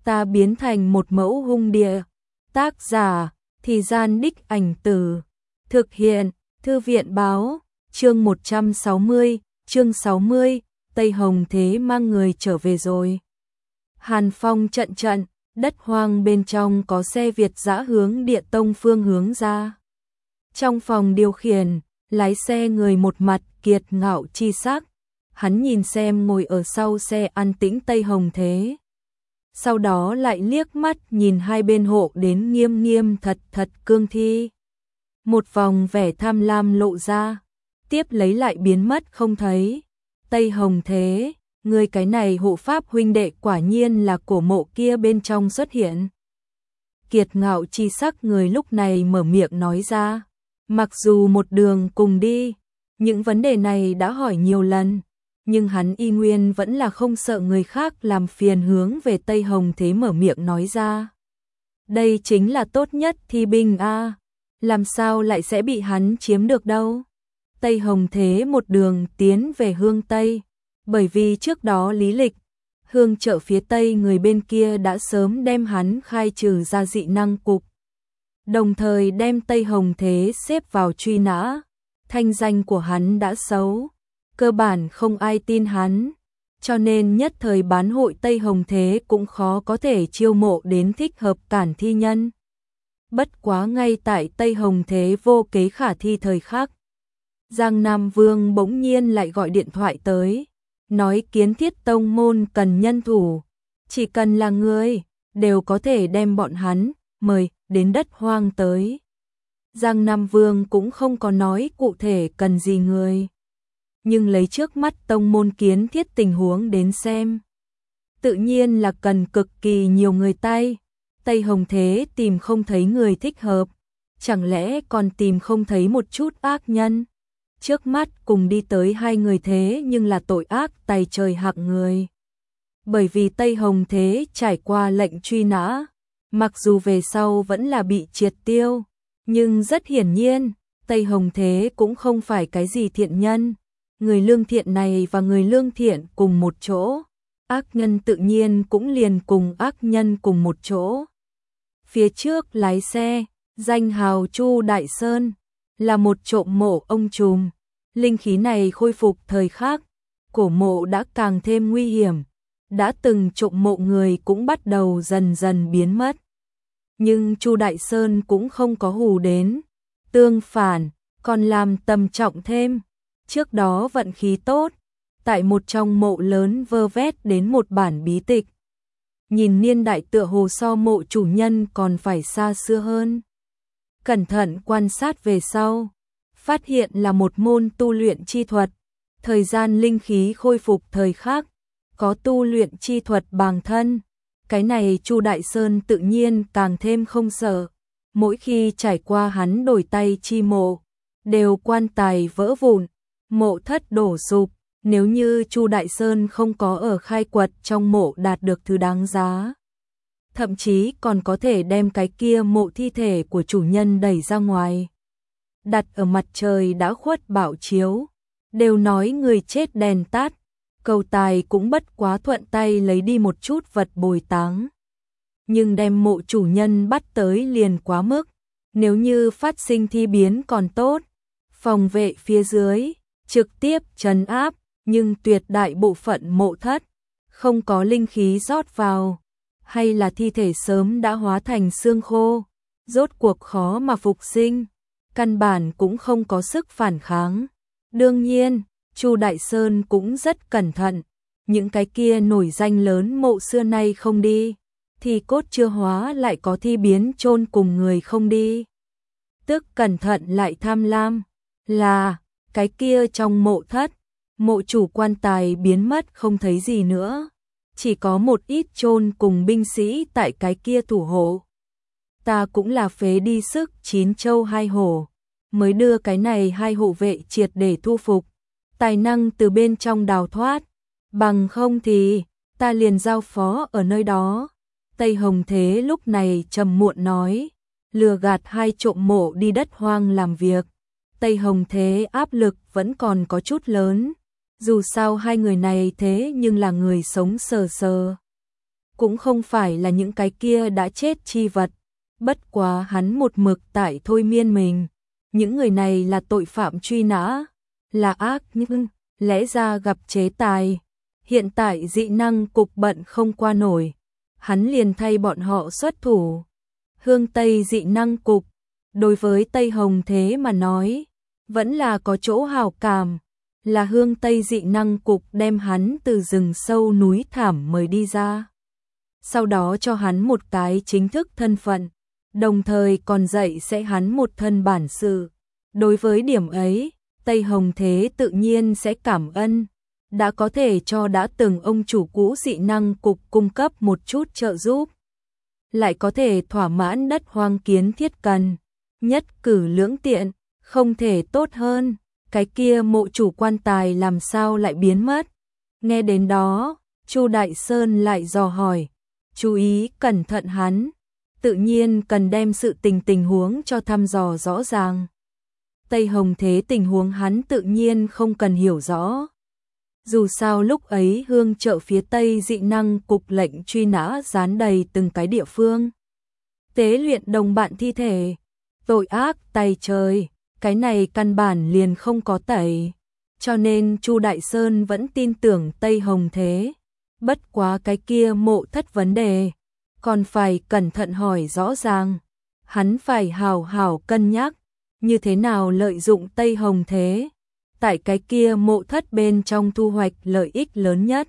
ta biến thành một mẫu hung địa. Tác giả, Thì Gian Đích Ảnh Tử. Thực hiện, Thư viện báo, chương 160, chương 60, Tây Hồng Thế mang người trở về rồi. Hàn phong trận trận, đất hoang bên trong có xe Việt dã hướng Địa Tông phương hướng ra. Trong phòng điều khiển, lái xe người một mặt kiệt ngạo chi sắc, hắn nhìn xem ngồi ở sau xe an tĩnh Tây Hồng Thế. Sau đó lại liếc mắt nhìn hai bên hộ đến nghiêm nghiêm thật thật cương thi. Một vòng vẻ tham lam lộ ra, tiếp lấy lại biến mất không thấy. Tây Hồng Thế, người cái này hộ pháp huynh đệ quả nhiên là cổ mộ kia bên trong xuất hiện. Kiệt ngạo chi sắc người lúc này mở miệng nói ra, mặc dù một đường cùng đi, những vấn đề này đã hỏi nhiều lần, nhưng hắn y nguyên vẫn là không sợ người khác làm phiền, hướng về Tây Hồng Thế mở miệng nói ra. Đây chính là tốt nhất thi binh a, làm sao lại sẽ bị hắn chiếm được đâu. Tây Hồng Thế một đường tiến về Hương Tây, bởi vì trước đó lý lịch, Hương chợ phía Tây người bên kia đã sớm đem hắn khai trừ ra dị năng cục, đồng thời đem Tây Hồng Thế xếp vào truy nã, thanh danh của hắn đã xấu, cơ bản không ai tin hắn, cho nên nhất thời bán hội Tây Hồng Thế cũng khó có thể chiêu mộ đến thích hợp cản thi nhân. Bất quá ngay tại Tây Hồng Thế vô kế khả thi thời khắc, Giang Nam Vương bỗng nhiên lại gọi điện thoại tới, nói Kiến Thiết Tông môn cần nhân thủ, chỉ cần là người, đều có thể đem bọn hắn mời đến đất hoang tới. Giang Nam Vương cũng không có nói cụ thể cần gì người, nhưng lấy trước mắt tông môn Kiến Thiết tình huống đến xem, tự nhiên là cần cực kỳ nhiều người tay. Tây Hồng Thế tìm không thấy người thích hợp, chẳng lẽ còn tìm không thấy một chút ác nhân? Trước mắt cùng đi tới hai người thế nhưng là tội ác tày trời hạng người. Bởi vì Tây Hồng Thế trải qua lệnh truy nã, mặc dù về sau vẫn là bị triệt tiêu, nhưng rất hiển nhiên, Tây Hồng Thế cũng không phải cái gì thiện nhân. Người lương thiện này và người lương thiện cùng một chỗ, ác nhân tự nhiên cũng liền cùng ác nhân cùng một chỗ. Phía trước lái xe, danh hào Chu Đại Sơn, là một trộm mộ ông trùm. Linh khí này khôi phục thời khắc, cổ mộ đã càng thêm nguy hiểm, đã từng trộm mộ người cũng bắt đầu dần dần biến mất. Nhưng Chu Đại Sơn cũng không có hù đến, tương phản, còn làm tầm trọng thêm. Trước đó vận khí tốt, tại một trong mộ lớn vơ vét đến một bản bí tịch. Nhìn niên đại tựa hồ so mộ chủ nhân còn phải xa xưa hơn. Cẩn thận quan sát về sau, phát hiện là một môn tu luyện chi thuật, thời gian linh khí khôi phục thời khắc, có tu luyện chi thuật bàng thân. Cái này Chu Đại Sơn tự nhiên càng thêm không sợ, mỗi khi trải qua hắn đổi tay chi mộ, đều quan tài vỡ vụn, mộ thất đổ sụp. Nếu như Chu Đại Sơn không có ở khai quật trong mộ đạt được thứ đáng giá, thậm chí còn có thể đem cái kia mộ thi thể của chủ nhân đẩy ra ngoài, đặt ở mặt trời đã khuất bảo chiếu. Đều nói người chết đèn tắt, cầu tài cũng bất quá thuận tay lấy đi một chút vật bồi táng. Nhưng đem mộ chủ nhân bắt tới liền quá mức, nếu như phát sinh thi biến còn tốt, phòng vệ phía dưới, trực tiếp trấn áp. Nhưng tuyệt đại bộ phận mộ thất, không có linh khí rót vào, hay là thi thể sớm đã hóa thành xương khô, rốt cuộc khó mà phục sinh, căn bản cũng không có sức phản kháng. Đương nhiên, Chu Đại Sơn cũng rất cẩn thận, những cái kia nổi danh lớn mộ xưa nay không đi, thì cốt chưa hóa lại có thi biến chôn cùng người không đi. Tức cẩn thận lại tham lam, là cái kia trong mộ thất, mộ chủ quan tài biến mất không thấy gì nữa, chỉ có một ít chôn cùng binh sĩ tại cái kia thủ hộ. Ta cũng là phế đi sức 9 châu 2 hổ, mới đưa cái này hai hộ vệ triệt để thu phục, tài năng từ bên trong đào thoát, bằng không thì ta liền giao phó ở nơi đó. Tây Hồng Thế lúc này trầm muộn nói, lừa gạt hai trộm mộ đi đất hoang làm việc. Tây Hồng Thế áp lực vẫn còn có chút lớn. Dù sao hai người này thế nhưng là người sống sờ sờ. cũng không phải là những cái kia đã chết chi vật, bất quá hắn một mực tại thôi miên mình. Những người này là tội phạm truy nã, là ác nhưng lẽ ra gặp chế tài. Hiện tại dị năng cục bận không qua nổi, hắn liền thay bọn họ xuất thủ. Hương Tây dị năng cục, đối với Tây Hồng Thế mà nói, vẫn là có chỗ hảo cảm, là Hương Tây dị năng cục đem hắn từ rừng sâu núi thảm mời đi ra. Sau đó cho hắn một cái chính thức thân phận, đồng thời còn dạy sẽ hắn một thân bản sự. Đối với điểm ấy, Tây Hồng Thế tự nhiên sẽ cảm ơn, đã có thể cho đã từng ông chủ cũ dị năng cục cung cấp một chút trợ giúp. Lại có thể thỏa mãn đất hoang kiến thiết cần, nhất cử lưỡng tiện, không thể tốt hơn. Cái kia mộ chủ quan tài làm sao lại biến mất? Nghe đến đó, Chu Đại Sơn lại dò hỏi, chú ý cẩn thận hắn, tự nhiên cần đem sự tình huống cho thăm dò rõ ràng. Tây Hồng Thế tình huống hắn tự nhiên không cần hiểu rõ. Dù sao lúc ấy hương chợ phía Tây dị năng cục lệnh truy nã dán đầy từng cái địa phương. Tế luyện đồng bạn thi thể, tội ác tày trời, cái này căn bản liền không có tẩy. Cho nên Chu Đại Sơn vẫn tin tưởng Tây Hồng Thế. Bất quá cái kia mộ thất vấn đề, còn phải cẩn thận hỏi rõ ràng. Hắn phải hào hào cân nhắc, như thế nào lợi dụng Tây Hồng Thế, tại cái kia mộ thất bên trong thu hoạch lợi ích lớn nhất.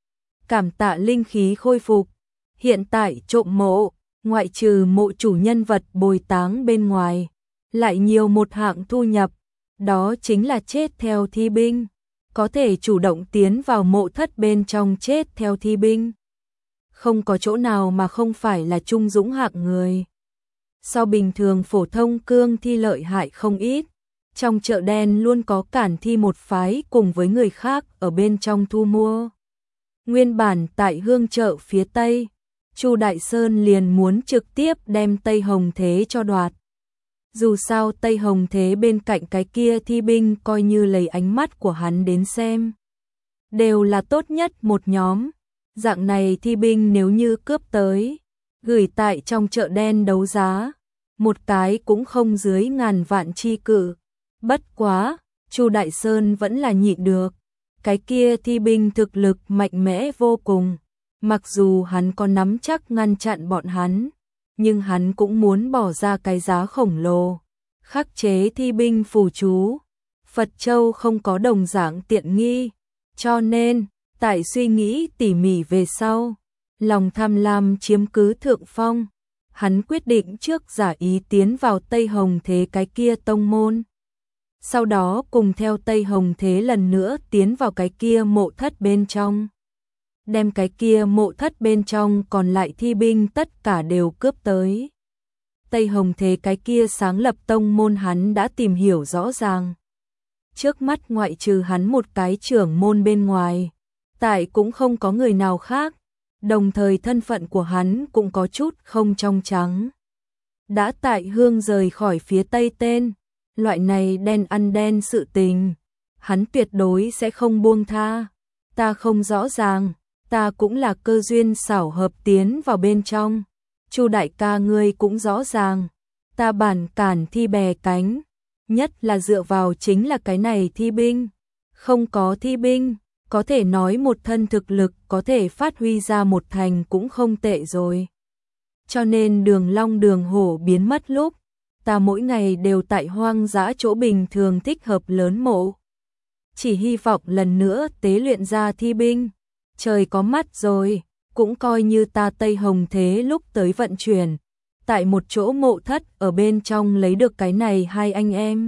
Cảm tạ linh khí khôi phục, hiện tại trộm mộ, ngoại trừ mộ chủ nhân vật bồi táng bên ngoài, lại nhiều một hạng thu nhập, đó chính là chết theo thi binh, có thể chủ động tiến vào mộ thất bên trong chết theo thi binh. Không có chỗ nào mà không phải là trung dũng hạng người. So bình thường phổ thông cương thi lợi hại không ít, trong chợ đen luôn có cản thi một phái cùng với người khác ở bên trong thu mua. Nguyên bản tại hương chợ phía Tây, Chu Đại Sơn liền muốn trực tiếp đem Tây Hồng Thế cho đoạt. Dù sao Tây Hồng Thế bên cạnh cái kia thi binh coi như lấy ánh mắt của hắn đến xem, đều là tốt nhất một nhóm. Dạng này thi binh nếu như cướp tới, gửi tại trong chợ đen đấu giá, một cái cũng không dưới ngàn vạn chi cự. Bất quá, Chu Đại Sơn vẫn là nhịn được. Cái kia thi binh thực lực mạnh mẽ vô cùng, mặc dù hắn có nắm chắc ngăn chặn bọn hắn, nhưng hắn cũng muốn bỏ ra cái giá khổng lồ. Khắc chế thi binh phù chú, Phật Châu không có đồng dạng tiện nghi, cho nên, tại suy nghĩ tỉ mỉ về sau, lòng tham lam chiếm cứ thượng phong, hắn quyết định trước giả ý tiến vào Tây Hồng Thế cái kia tông môn. Sau đó cùng theo Tây Hồng Thế lần nữa tiến vào cái kia mộ thất bên trong. Đem cái kia mộ thất bên trong còn lại thi binh tất cả đều cướp tới. Tây Hồng Thế cái kia sáng lập tông môn hắn đã tìm hiểu rõ ràng. Trước mắt ngoại trừ hắn một cái trưởng môn bên ngoài, tại cũng không có người nào khác, đồng thời thân phận của hắn cũng có chút không trong trắng. Đã tại hương rời khỏi phía Tây tên, loại này đen ăn đen sự tình, hắn tuyệt đối sẽ không buông tha. Ta không rõ ràng, ta cũng là cơ duyên xảo hợp tiến vào bên trong. Chu đại ca ngươi cũng rõ ràng, ta bản cản thi bè cánh, nhất là dựa vào chính là cái này thi binh. Không có thi binh, có thể nói một thân thực lực có thể phát huy ra một thành cũng không tệ rồi. Cho nên đường long đường hổ biến mất lúc, ta mỗi ngày đều tại hoang dã chỗ bình thường thích hợp lớn mộ. Chỉ hy vọng lần nữa tế luyện ra thi binh, trời có mắt rồi, cũng coi như ta Tây Hồng Thế lúc tới vận chuyển, tại một chỗ mộ thất ở bên trong lấy được cái này hai anh em.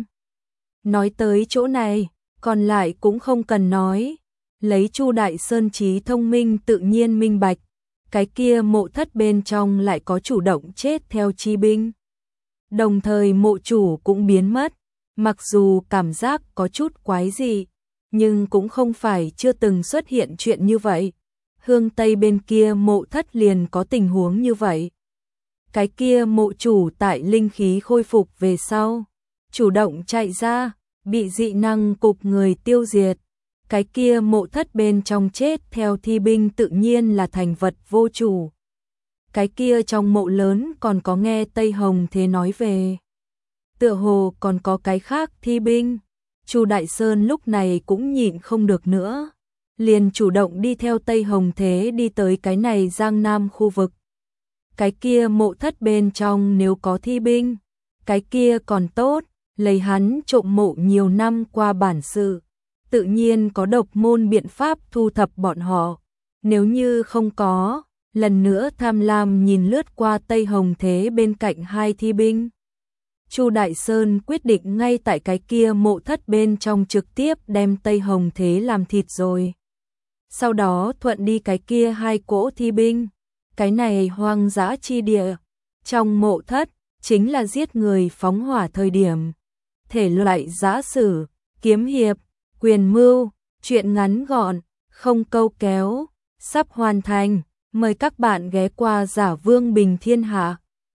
Nói tới chỗ này, còn lại cũng không cần nói, lấy Chu Đại Sơn trí thông minh tự nhiên minh bạch, cái kia mộ thất bên trong lại có chủ động chết theo chi binh. Đồng thời mộ chủ cũng biến mất, mặc dù cảm giác có chút quái dị, nhưng cũng không phải chưa từng xuất hiện chuyện như vậy. Hương Tây bên kia mộ thất liền có tình huống như vậy. Cái kia mộ chủ tại linh khí khôi phục về sau, chủ động chạy ra, bị dị năng cục người tiêu diệt. cái kia mộ thất bên trong chết theo thi binh tự nhiên là thành vật vô chủ. Cái kia trong mộ lớn còn có nghe Tây Hồng Thế nói về. Tựa hồ còn có cái khác thi binh. Chu Đại Sơn lúc này cũng nhịn không được nữa, liền chủ động đi theo Tây Hồng Thế đi tới cái này Giang Nam khu vực. Cái kia mộ thất bên trong nếu có thi binh, cái kia còn tốt, lấy hắn trộm mộ nhiều năm qua bản sự, tự nhiên có độc môn biện pháp thu thập bọn họ. Nếu như không có, lần nữa tham lam nhìn lướt qua Tây Hồng Thế bên cạnh hai thi binh. Chu Đại Sơn quyết định ngay tại cái kia mộ thất bên trong trực tiếp đem Tây Hồng Thế làm thịt rồi. Sau đó thuận đi cái kia hai cỗ thi binh. Cái này hoang dã chi địa, trong mộ thất, chính là giết người phóng hỏa thời điểm. Thể loại giã sử, kiếm hiệp, quyền mưu, truyện ngắn gọn, không câu kéo, sắp hoàn thành. Mời các bạn ghé qua Giả Vương Bình Thiên Hạ.